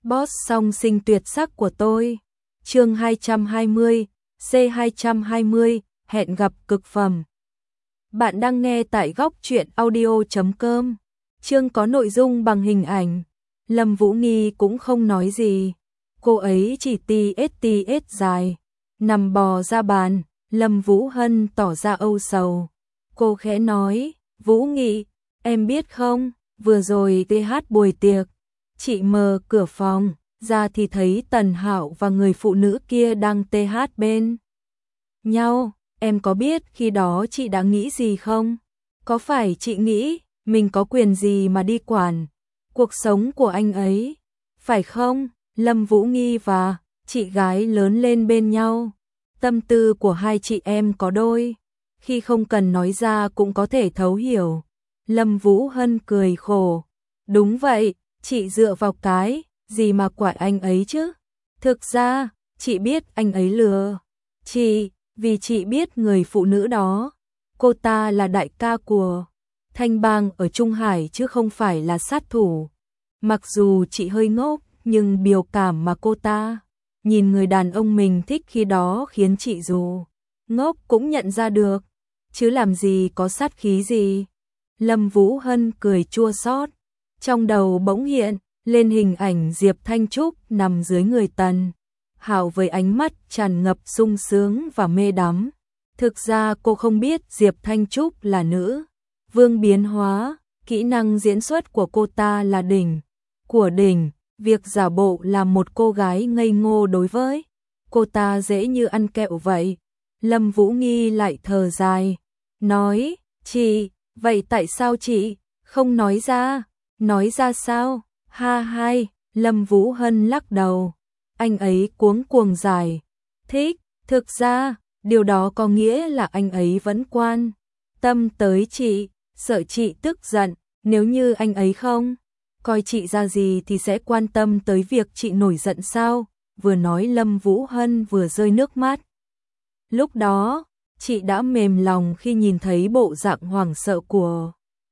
Boss song sinh tuyệt sắc của tôi. Chương 220, C220, hẹn gặp cực phẩm. Bạn đang nghe tại góc truyện audio.com. Chương có nội dung bằng hình ảnh. Lâm Vũ Nghi cũng không nói gì. Cô ấy chỉ TS dài, nằm bò ra bàn. Lâm Vũ Hân tỏ ra âu sầu. Cô khẽ nói, Vũ Nghị, em biết không, vừa rồi TH buổi tiệc. Chị mở cửa phòng ra thì thấy Tần Hạo và người phụ nữ kia đang TH bên nhau. Em có biết khi đó chị đã nghĩ gì không? Có phải chị nghĩ mình có quyền gì mà đi quản cuộc sống của anh ấy, phải không? Lâm Vũ Nghi và chị gái lớn lên bên nhau. Tâm tư của hai chị em có đôi khi không cần nói ra cũng có thể thấu hiểu. Lâm Vũ Hân cười khổ. Đúng vậy, chị dựa vào cái gì mà quản anh ấy chứ? Thực ra, chị biết anh ấy lừa chị, vì chị biết người phụ nữ đó. Cô ta là đại ca của Thanh Bang ở Trung Hải chứ không phải là sát thủ. Mặc dù chị hơi ngốc, nhưng biểu cảm mà cô ta nhìn người đàn ông mình thích khi đó khiến chị dù ngốc cũng nhận ra được. Chứ làm gì có sát khí gì. Lâm Vũ Hân cười chua xót. Trong đầu bỗng hiện lên hình ảnh Diệp Thanh Trúc nằm dưới người Tần Hạo với ánh mắt tràn ngập sung sướng và mê đắm. Thực ra cô không biết Diệp Thanh Trúc là nữ vương biến hóa, kỹ năng diễn xuất của cô ta là đỉnh của đỉnh, việc giả bộ là một cô gái ngây ngô đối với cô ta dễ như ăn kẹo vậy. Lâm Vũ Nghi lại thở dài, nói, chị, vậy tại sao chị không nói ra? Nói ra sao? Ha hai, Lâm Vũ Hân lắc đầu. Anh ấy cuống cuồng giải thích, thực ra, điều đó có nghĩa là anh ấy vẫn quan tâm tới chị, sợ chị tức giận. Nếu như anh ấy không coi chị ra gì thì sẽ quan tâm tới việc chị nổi giận sao? Vừa nói Lâm Vũ Hân vừa rơi nước mắt. Lúc đó, chị đã mềm lòng khi nhìn thấy bộ dạng hoảng sợ của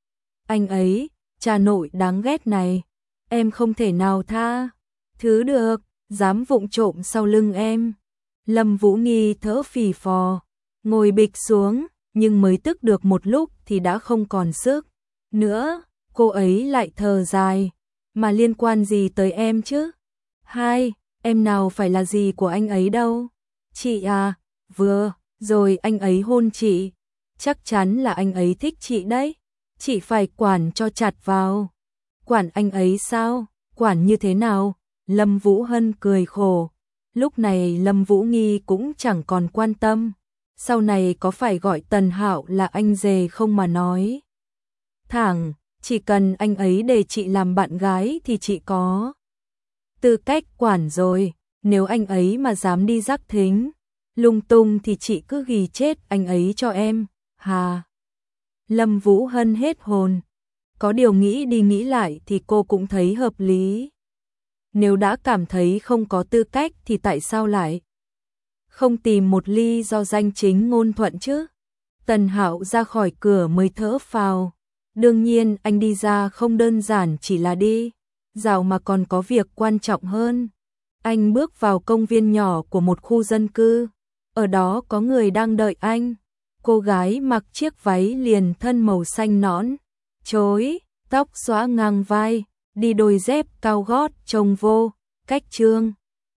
anh ấy. Cha nội đáng ghét này, em không thể nào tha thứ được, dám vụng trộm sau lưng em. Lâm Vũ Nghi thở phì phò, ngồi bịch xuống, nhưng mới tức được một lúc thì đã không còn sức nữa. Cô ấy lại thở dài, mà liên quan gì tới em chứ? Hai, em nào phải là gì của anh ấy đâu. Chị à, vừa rồi anh ấy hôn chị, chắc chắn là anh ấy thích chị đấy. Chị phải quản cho chặt vào. Quản anh ấy sao? Quản như thế nào? Lâm Vũ Hân cười khổ. Lúc này Lâm Vũ Nghi cũng chẳng còn quan tâm. Sau này có phải gọi Tần Hạo là anh rể không mà nói thẳng, chỉ cần anh ấy để chị làm bạn gái thì chị có tư cách quản rồi. Nếu anh ấy mà dám đi rắc thính lung tung thì chị cứ ghi chết anh ấy cho em. Hà. Lâm Vũ Hân hết hồn. Có điều nghĩ đi nghĩ lại thì cô cũng thấy hợp lý. Nếu đã cảm thấy không có tư cách thì tại sao lại không tìm một lý do danh chính ngôn thuận chứ? Tần Hạo ra khỏi cửa mới thở phào. Đương nhiên anh đi ra không đơn giản chỉ là đi dạo mà còn có việc quan trọng hơn. Anh bước vào công viên nhỏ của một khu dân cư. Ở đó có người đang đợi anh. Cô gái mặc chiếc váy liền thân màu xanh nõn chối, tóc xõa ngang vai, đi đôi dép cao gót trông vô cách trương.